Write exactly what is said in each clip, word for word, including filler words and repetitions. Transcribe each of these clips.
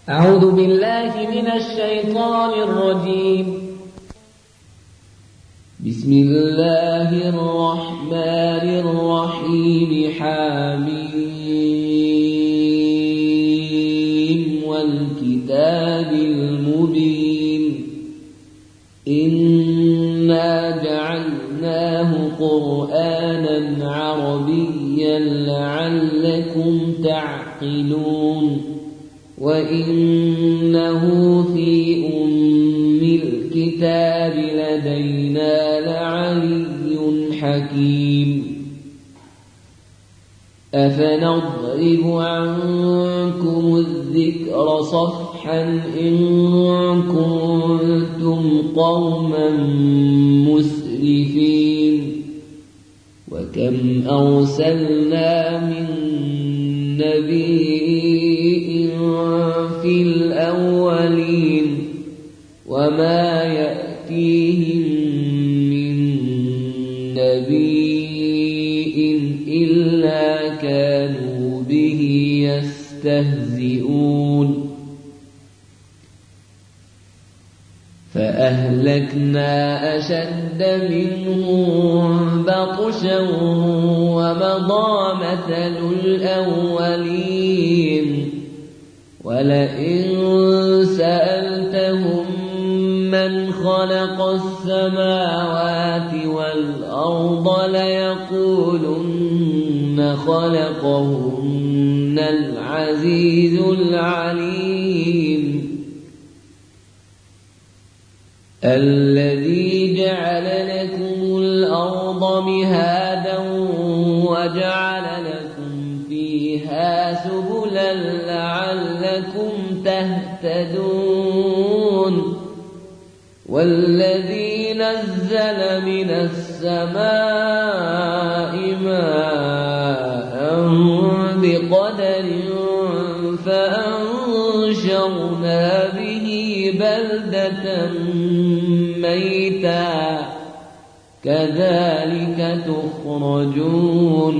أعوذ بالله من الشيطان الرجيم. بسم الله الرحمن الرحيم. حميم والكتاب المبين. إنا جعلناه قرآنا عربيا لعلكم تعقلون. وإنه في أم الكتاب لدينا لعلي حكيم. أفنضرب عنكم الذكر صفحا إن كنتم قوما مسرفين. وكم أرسلنا من نبي في الأولين وما يأتيهم من نبي إلا كانوا به يستهزئون. فأهلكنا أشد منهم بطشا ومضى مثل الأولين. ولئن سألتهم من خلق السماوات والأرض ليقولن خلقهن العزيز العليم. الذي جعل لكم الأرض مهادا وجعل لكم فيها سبلا لعلكم تهتدون. والذي نزل من السماء ماء بقدر فأنشرنا به بلدة ميتا كذلك تخرجون.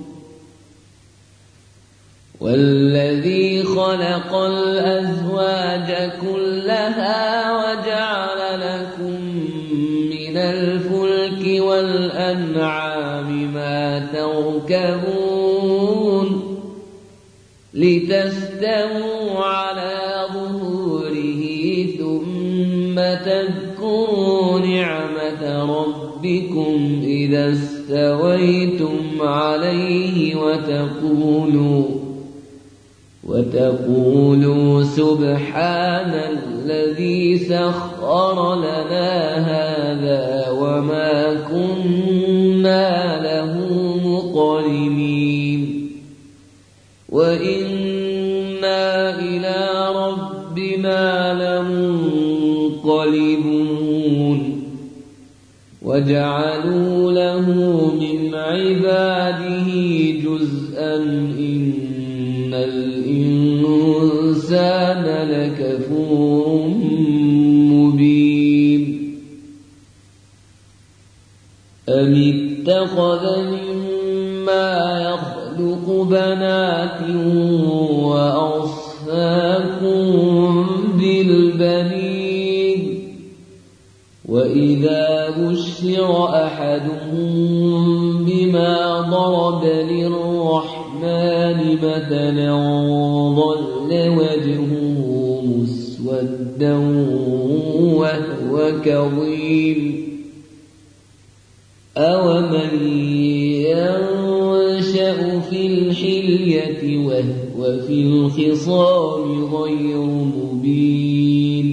والذي خلق الأزواج كلها وجعل لكم من الفلك والأنعام ما تركبون لتستووا على ظهوره ثم تذكروا نعمة ربكم إذا استويتم عليه وتقولوا وتقولوا سبحان الذي سخر لنا هذا وما كنا له مقرنين. وإنا إلى ربنا لمنقلبون. وجعلوا له من عباده جزءا إن الإنسان لكفور مبين. أم اتخذ مما يخلق بنات وأصفاكم بالبنين. وإذا بشر أحدهم بما ضرب للرحمن مثلا ظل وجهه مسودا وهو كظيم. أومن ينشأ في الحلية وهو في الخصام غير مبين.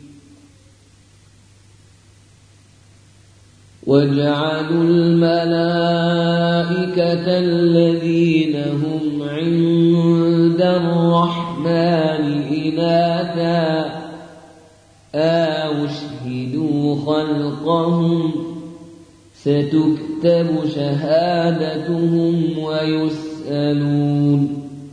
وجعلوا الملائكة الذين هم عند الرحمن إناثا أشهدوا خلقهم ستكتب شهادتهم ويسألون.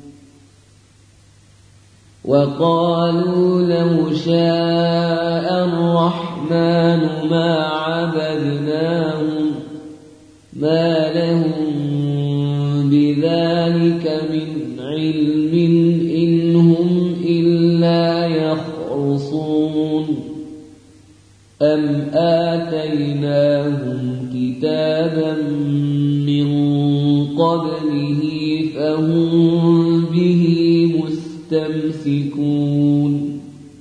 وقالوا لو شاء الرحمن ما عبدناهم ما لهم بذلك من علم إن هم إلا لا يخرصون أم آتيناهم كتابا من قبله فهم به مستمسكون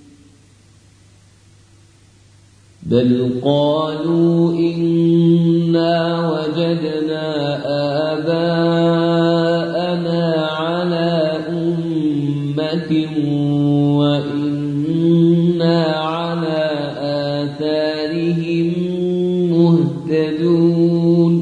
بل قالوا إنا وجدنا آباءنا على أمة وإنا على آثارهم مهتدون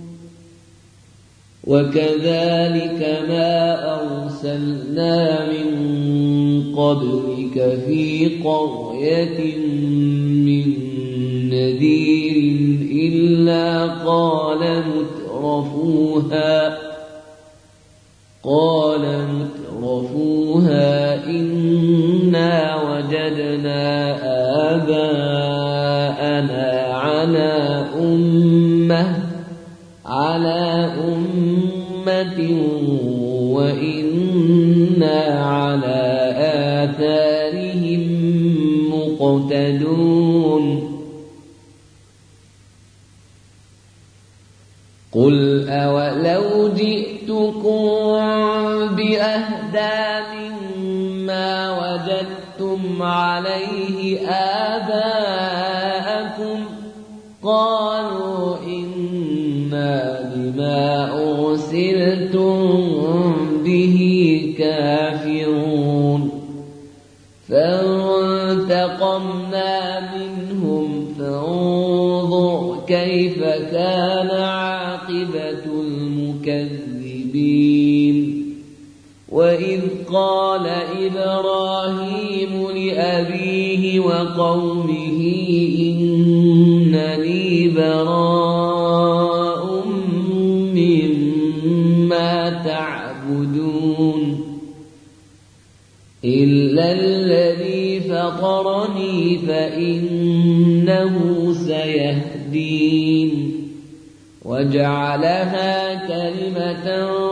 وكذلك ما أرسلنا من قبلك في قرية من نذير إلا قال مترفوها قال مترفوها إنا وجدنا آباءنا على أمة على أمة وإنا على آثارهم مقتدون قل أولو جئتكم بأهدى مما وجدتم عليه آباءكم قالوا إنا بما أرسلتم به كافرون فانتقمنا منهم فانظر كيف كان عاقبة المكذبين وإذ قال إبراهيم لأبيه وقومه إنني براء مما تعبدون إلا الذي فطرني فإنه سيهدين وجعلها كلمة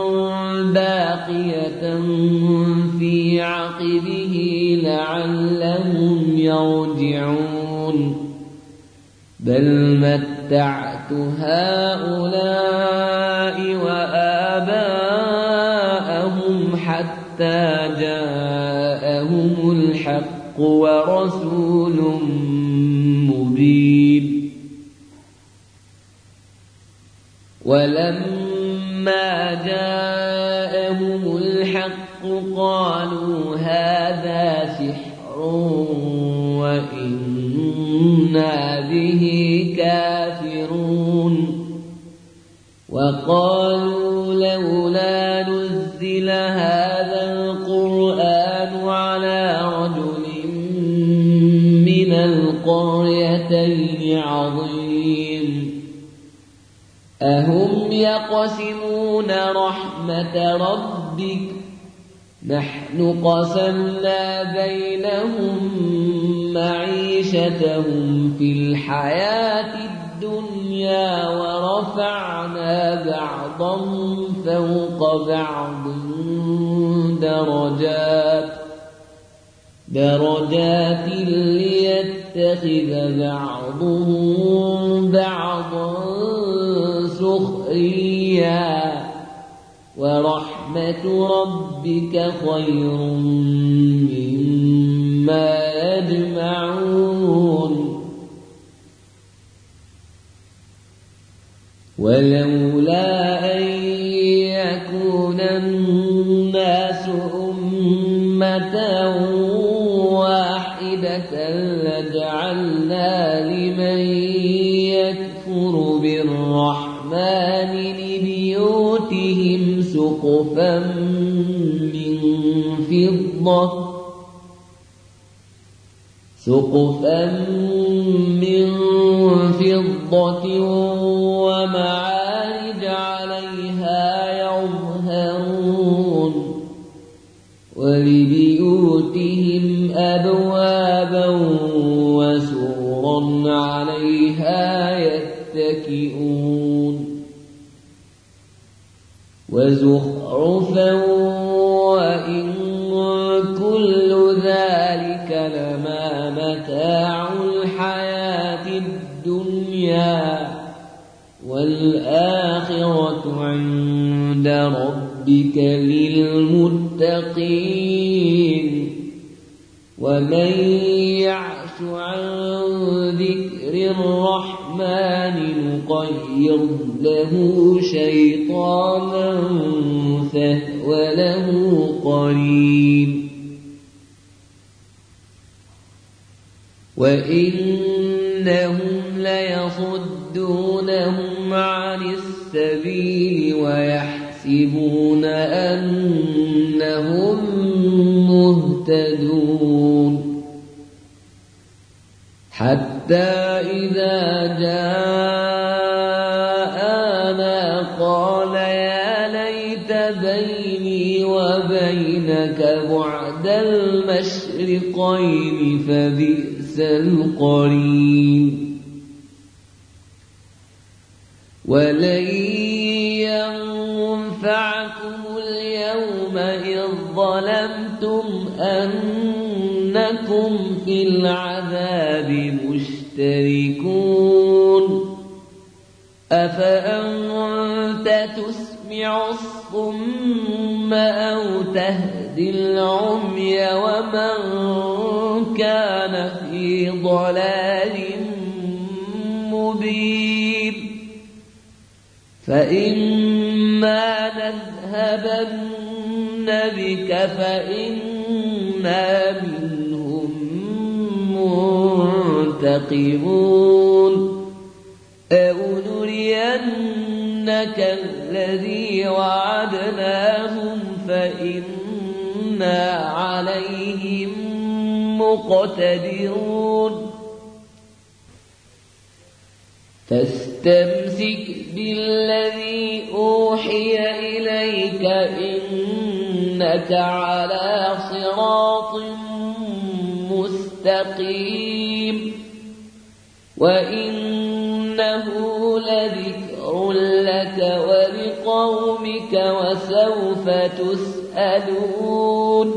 باقية في عقبه لعلهم يرجعون بل متعت هؤلاء وآباءهم حتى جاءهم الحق ورسول مبين ولما جاءهم الحق قالوا هذا سحر وإنا به كافرون وقالوا لولا نزل هذا القرآن على رجل من القريتين عظيم أهم يقسمون رحمة ربك نحن قسمنا بينهم معيشتهم في الحياة الدنيا ورفعنا بعضهم فوق بعض درجات درجات ليتخذ بعضهم بعضا سخريا ورحمة ربك خير مما يجمعون ولولا أن يكون الناس أمة واحدة لجعلنا لمن يكفر بالرحمن لبيوتهم سقفا من فضة سقفا من فضة ومعارج عليها يظهرون ولبيوتهم أبوابا وسررا عليها يتكئون وزخرفا وإن كل ذلك ذلك لما متاع الحياة الدنيا والآخرة عند ربك للمتقين ومن يعش عن ذكر الرحمن نقيض له شيطانا فهو له قرين وإنهم ليصدونهم عن السبيل ويحسبون أنهم مهتدون حتى إذا جاءنا قال يا ليت بيني وبينك بعد المشرقين فبئس القرين ولن ينفعكم اليوم إذ ظلمتم أنكم في العذاب مشتركون أفأنت تسمع الصم أو تهدي العمي ومن كان في ضلال مبين فإما نذهبن بك فإنا منهم منتقمون أو نرينك الذي وعدناهم فإنا عليهم مقتدرون فاستمسك بالذي أوحي إليك إنك على صراط مستقيم وإنه لذكر لك ولقومك وسوف تسألون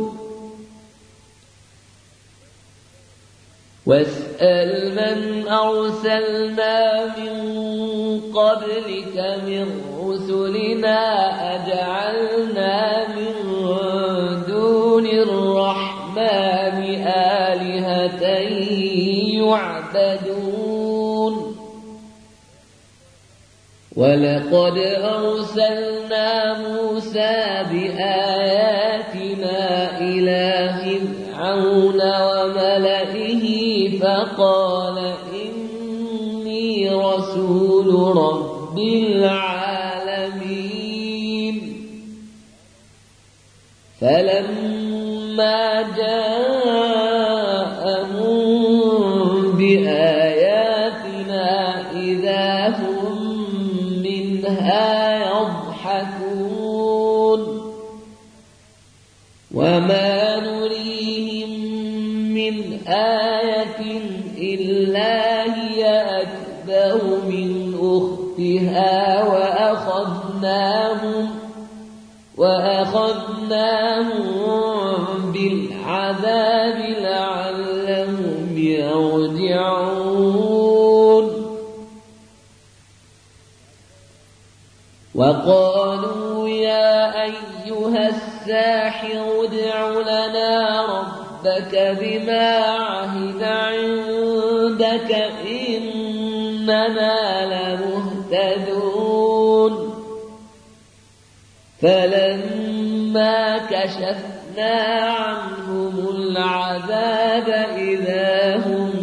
واسأل من أرسلنا من قبلك من رسلنا أجعلنا من دون الرحمن آلهة يعبدون ولقد أرسلنا موسى بآياتنا إلى فرعون وملئه فقال إني رسول رب العالمين فلما جاءهم بآياتنا إذا هم منها يضحكون وما نريهم من آية إلا هي أكبر من أختها وأخذناهم وأخذناهم بالعذاب لعلهم يرجعون وقالوا يا أيها الساحر ادع لنا ربك بما عهد عندك إننا لمهتدون فلما كشفنا عنهم العذاب إذا هم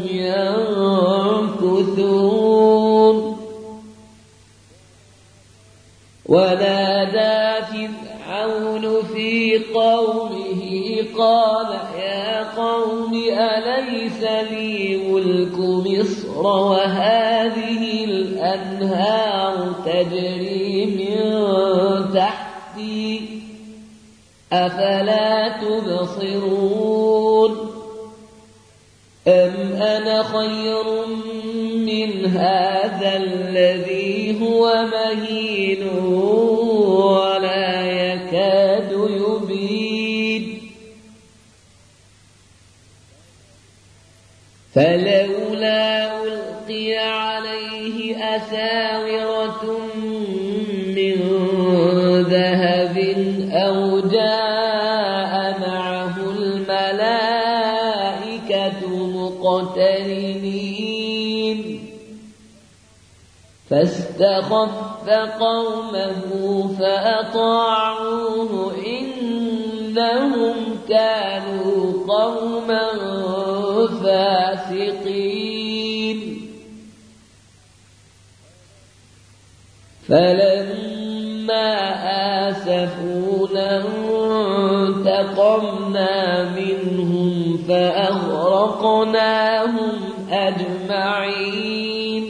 ينكثون ونادى فرعون في قومه قال يا قوم أليس لي ملك مصر وهذه الأنهار تجري من تحتي أفلا تبصرون أم أنا خير من هذا الذي هو مهين ولا يكاد يبين فلولا ألقي عليه أساورة من ذهب أو جاء معه الملائكة مقترنين فاستخف قومه فأطاعوه إنهم كانوا قوما فاسقين فلما آسفونا انتقمنا منهم فأغرقناهم أجمعين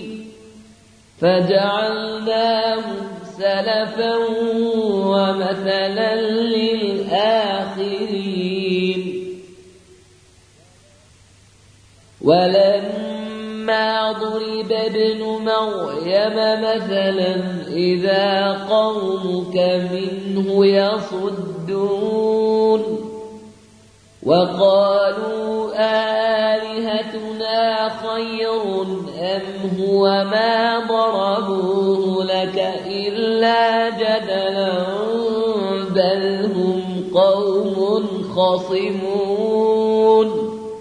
فجعلناهم سلفا ومثلا للآخرين ولما ضرب ابن مريم مثلا إذا قومك منه يصدون وقالوا آلهتنا خير أم هو ما ضربوه لك إلا جدلا بل هم قوم خصمون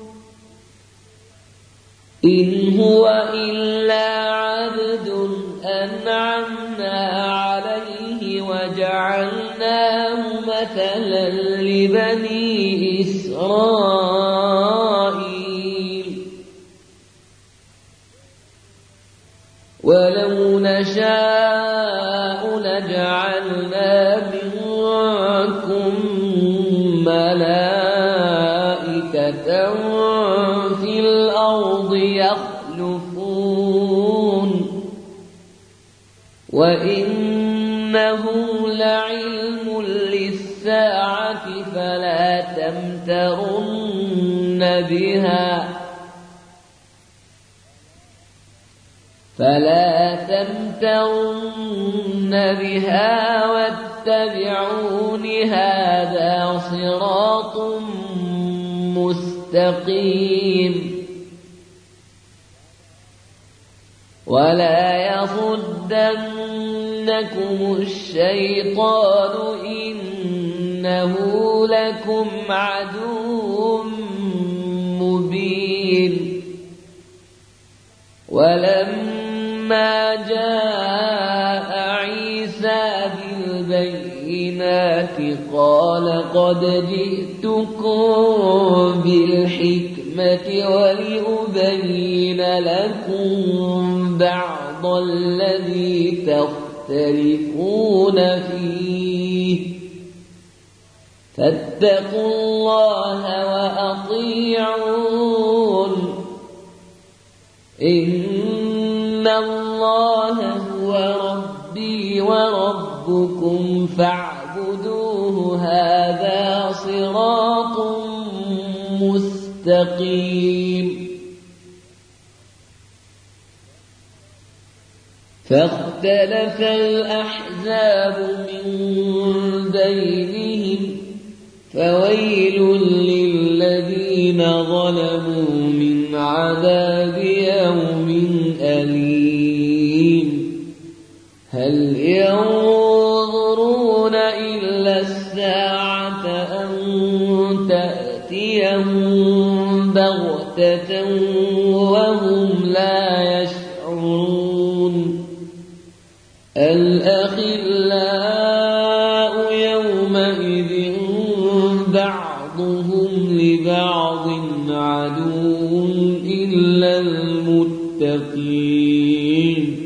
إن هو إلا عبد أنعمنا عليه وجعلناه مثلا لبني إسرائيل ولو نشاء لجعلنا منكم ملائكة في الأرض يخلفون وإنه لعلم للساعة فلا تمترن بها فلا تمترن بها واتبعون هذا صراط مستقيم ولا يصدنكم الشيطان إنه لكم عدو مبين ولما جاء عيسى بالبينات قال قد جئتكم بالحكمة ولأبين لكم بعض الذي تختلفون فيه فاتقوا الله وأطيعون إن الله هو ربي وربكم فاعبدوه هذا صراط مستقيم فاختلف الأحزاب من بينهم فويل للذين ظلموا من عذاب يوم أليم هل ينظرون إلا الساعة أن تأتيهم بغتة وهم لا يشعرون الأخلاء يومئذ بعضهم لبعض عدو إلا المتقين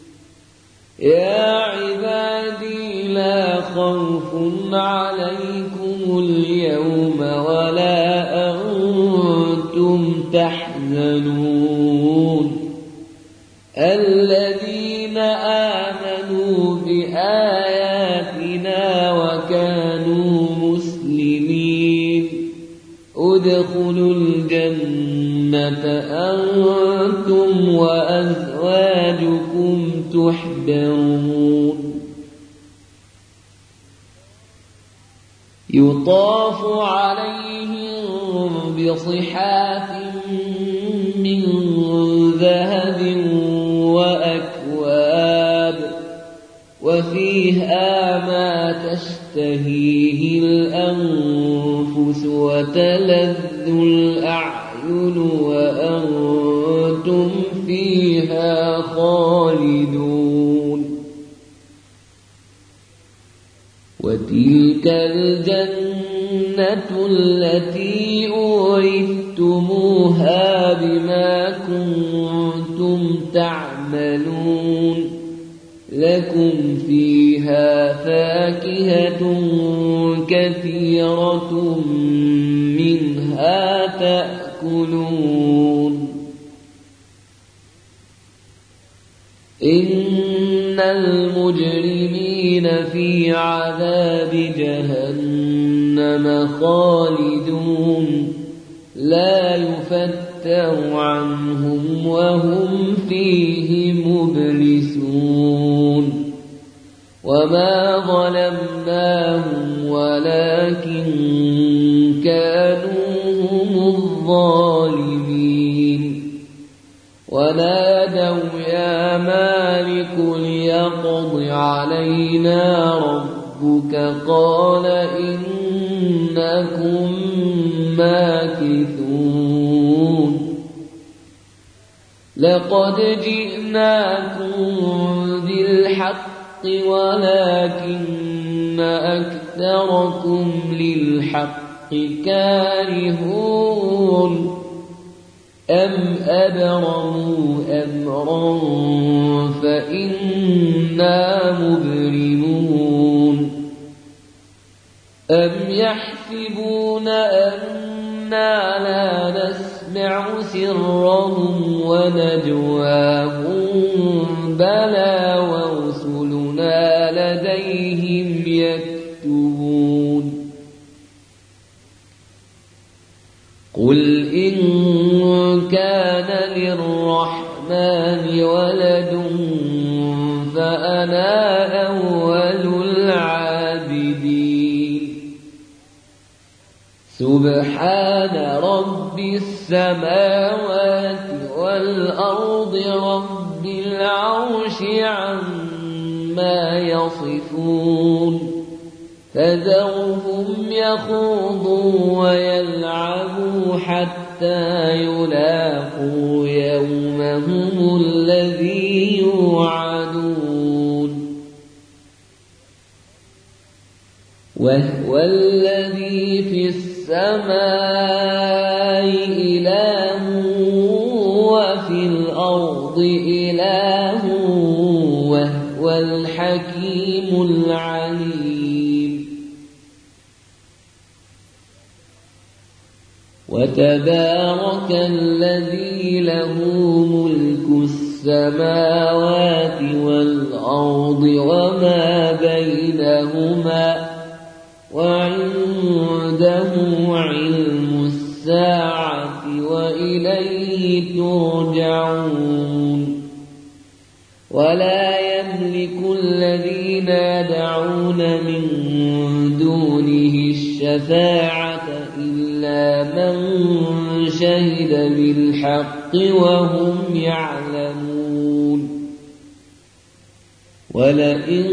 يا عبادي لا خوف عليكم اليوم ولا أنتم تحزنون الذين آمنوا بآياتنا وكانوا مسلمين ادخلوا الجنة أنتم وأزواجكم تحبرون يطاف عليهم بصحاف من ذهب وأكواب وفيها ما تشتهيه الأنفس وتلذ الأعين وأنتم فيها خالدون وتلك الجنة التي أورثتموها بما كنتم تعملون لكم فيها فاكهة كثيرة منها تأكلون إن المجرمين في عذاب جهنم خالدون لا يفتر عنهم وهم فيه مبلسون وما ظلمناهم ولكن كانوا هم الظالمين ونادوا يا مالك ليقض علينا ربك قال إنكم ماكثون لقد جئناكم بالحق ولكن أكثركم للحق كارهون أم أبرموا أمرا فإنا مبرمون أم يحسبون أنا لا نسمع سرهم ونجواهم بلى ورسلنا لديهم يكتبون قل إن كان للرحمن ولد فأنا أول العابدين سبحان رب السماوات والأرض رب العرش عما يصفون فذرهم يخوضوا ويلعبوا حتى يلاقوا يومهم الذي يوعدون وهو الذي في السماء إله وفي الأرض إله وهو الحكيم العليم وتبارك الذي له ملك السماوات والأرض وما بينهما وعنده علم الساعة وإليه ترجعون ولا يملك الذين يدعون من دونه الشفاعة إلا من شهد بالحق وهم يعلمون ولئن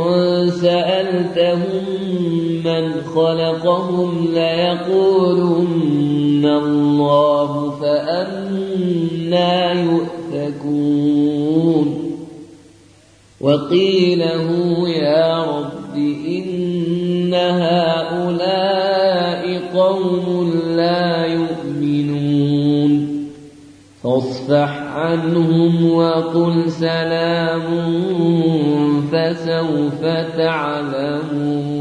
سألتهم من خلقهم ليقولن الله فأنى يؤفكون وقيله يا رب إن هؤلاء قوم لا يؤمنون فاصفح عنهم وقل سلام فسوف تعلمون